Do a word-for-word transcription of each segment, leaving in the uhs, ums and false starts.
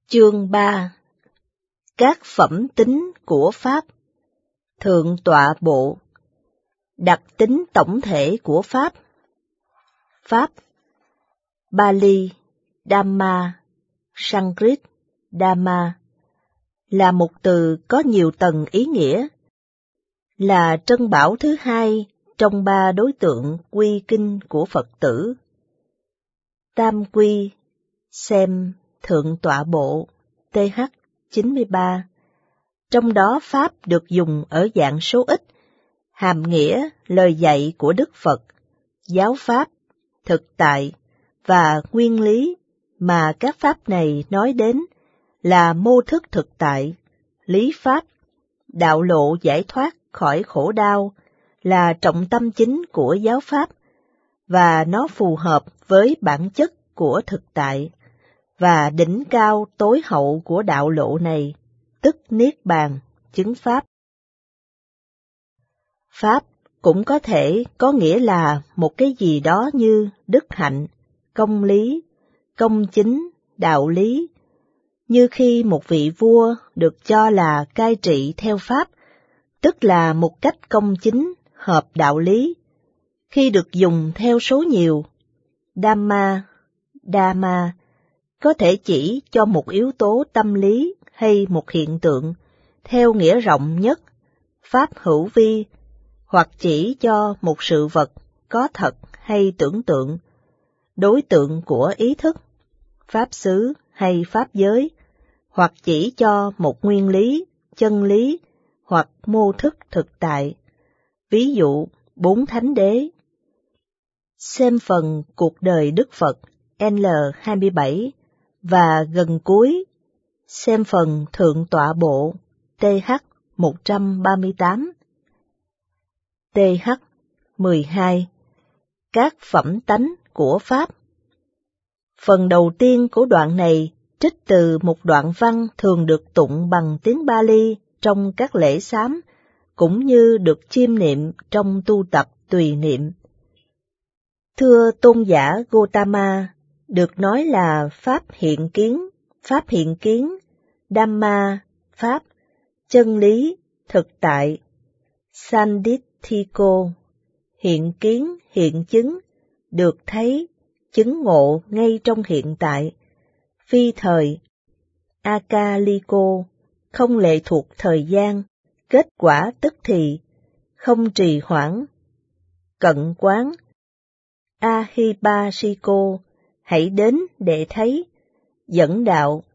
Chương ba. Các phẩm tính của Pháp. Thượng tọa bộ. Đặc tính tổng thể của Pháp. Pháp. Pali, Dhamma, Sanskrit, Dhamma là một từ có nhiều tầng ý nghĩa, là trân bảo thứ hai trong ba đối tượng quy kinh của Phật tử. Tam quy, xem Thượng tọa bộ, T H chín mươi ba. Trong đó Pháp được dùng ở dạng số ít, hàm nghĩa lời dạy của Đức Phật, giáo Pháp, thực tại và nguyên lý mà các Pháp này nói đến là mô thức thực tại, lý Pháp, đạo lộ giải thoát khỏi khổ đau là trọng tâm chính của giáo Pháp, và nó phù hợp với bản chất của thực tại, và đỉnh cao tối hậu của đạo lộ này, tức Niết Bàn, chứng Pháp. Pháp cũng có thể có nghĩa là một cái gì đó như đức hạnh, công lý, công chính, đạo lý, như khi một vị vua được cho là cai trị theo Pháp, tức là một cách công chính, hợp đạo lý, khi được dùng theo số nhiều. Dhamma, Dhamma có thể chỉ cho một yếu tố tâm lý hay một hiện tượng, theo nghĩa rộng nhất, Pháp hữu vi, hoặc chỉ cho một sự vật có thật hay tưởng tượng, đối tượng của ý thức, Pháp xứ hay Pháp giới, hoặc chỉ cho một nguyên lý, chân lý, hoặc mô thức thực tại. Ví dụ, bốn thánh đế. Xem phần cuộc đời Đức Phật N hai mươi bảy và gần cuối, xem phần Thượng tọa bộ T H một trăm ba mươi tám. T H mười hai. Các phẩm tánh của Pháp. Phần đầu tiên của đoạn này trích từ một đoạn văn thường được tụng bằng tiếng Pali trong các lễ sám, cũng như được chiêm niệm trong tu tập tùy niệm. Thưa tôn giả Gotama, được nói là Pháp hiện kiến, Pháp hiện kiến, Dhamma, Pháp, chân lý, thực tại, Sandithiko, hiện kiến, hiện chứng, được thấy, chứng ngộ ngay trong hiện tại, phi thời, Akaliko, không lệ thuộc thời gian, kết quả tức thì, không trì hoãn, cận quán, Ahibasiko, hãy đến để thấy, dẫn đạo,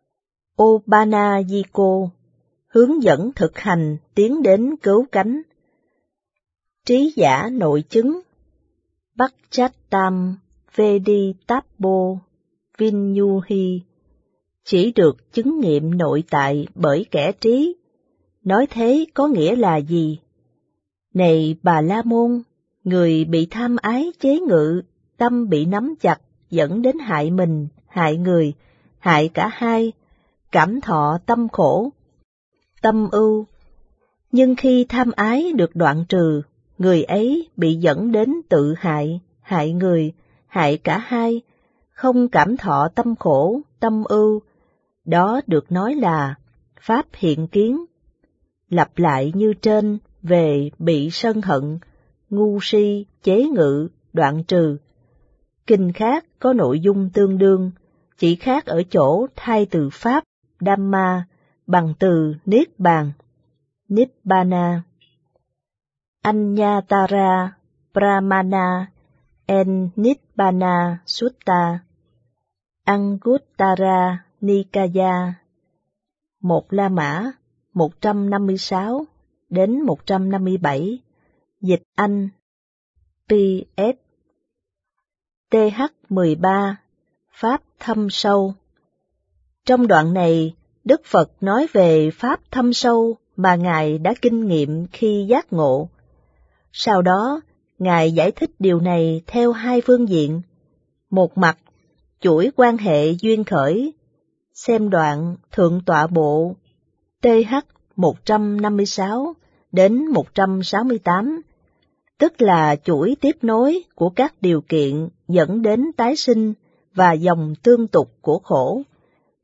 Obanajiko, hướng dẫn thực hành tiến đến cứu cánh, trí giả nội chứng, Bhakchatam Veditappo Vinyuhi, chỉ được chứng nghiệm nội tại bởi kẻ trí. Nói thế có nghĩa là gì? Này Bà La Môn, người bị tham ái chế ngự, tâm bị nắm chặt, dẫn đến hại mình, hại người, hại cả hai, cảm thọ tâm khổ, tâm ưu. Nhưng khi tham ái được đoạn trừ, người ấy bị dẫn đến tự hại, hại người, hại cả hai, không cảm thọ tâm khổ, tâm ưu. Đó được nói là Pháp hiện kiến. Lặp lại như trên về bị sân hận, ngu si, chế ngự, đoạn trừ. Kinh khác có nội dung tương đương, chỉ khác ở chỗ thay từ Pháp, Dhamma, bằng từ Niết Bàn, Nibbana. Anyatara Pramana en Nibbana Sutta, Anguttara Nikaya, một La Mã, một trăm năm mươi sáu đến một trăm năm mươi bảy, dịch Anh, P S. T H mười ba, Pháp thâm sâu. Trong đoạn này, Đức Phật nói về Pháp thâm sâu mà Ngài đã kinh nghiệm khi giác ngộ. Sau đó, Ngài giải thích điều này theo hai phương diện. Một mặt, chuỗi quan hệ duyên khởi, xem đoạn Thượng tọa bộ T H một trăm năm mươi sáu đến một trăm sáu mươi tám, tức là chuỗi tiếp nối của các điều kiện dẫn đến tái sinh và dòng tương tục của khổ,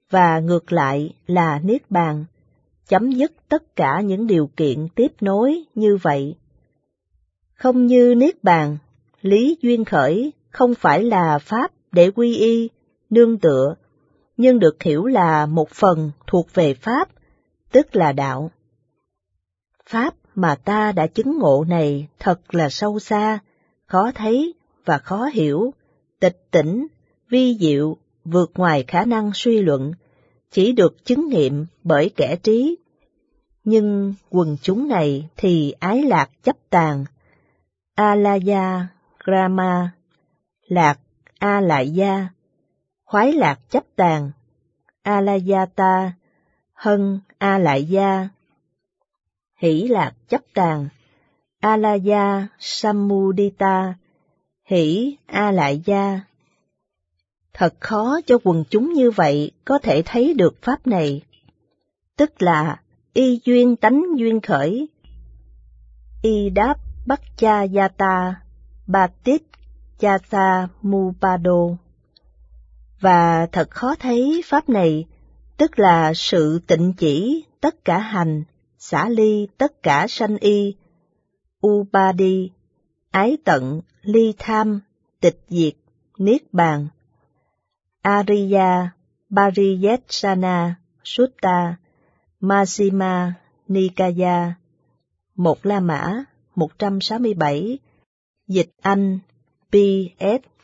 và ngược lại là Niết Bàn, chấm dứt tất cả những điều kiện tiếp nối như vậy. Không như Niết Bàn, lý duyên khởi không phải là pháp để quy y, nương tựa, nhưng được hiểu là một phần thuộc về pháp, tức là đạo. Pháp mà ta đã chứng ngộ này thật là sâu xa, khó thấy và khó hiểu, tịch tỉnh, vi diệu, vượt ngoài khả năng suy luận, chỉ được chứng nghiệm bởi kẻ trí. Nhưng quần chúng này thì ái lạc chấp tàn, alaya grama, lạc a lại gia, khoái lạc chấp tàn, alayata, hân a lại gia, hỷ lạc chấp tàn, alaya samudita, hỷ a lại gia. Thật khó cho quần chúng như vậy có thể thấy được pháp này, tức là y duyên tánh duyên khởi, y đáp bắc cha yata, batit chasa mupado. Và thật khó thấy pháp này, tức là sự tịnh chỉ tất cả hành, xả ly tất cả sanh y, upadi, ái tận, ly tham, tịch diệt, niết bàn. Ariya Pariyetsana Sutta Majjhima Nikaya, một La Mã, một trăm sáu mươi bảy, dịch Anh, P S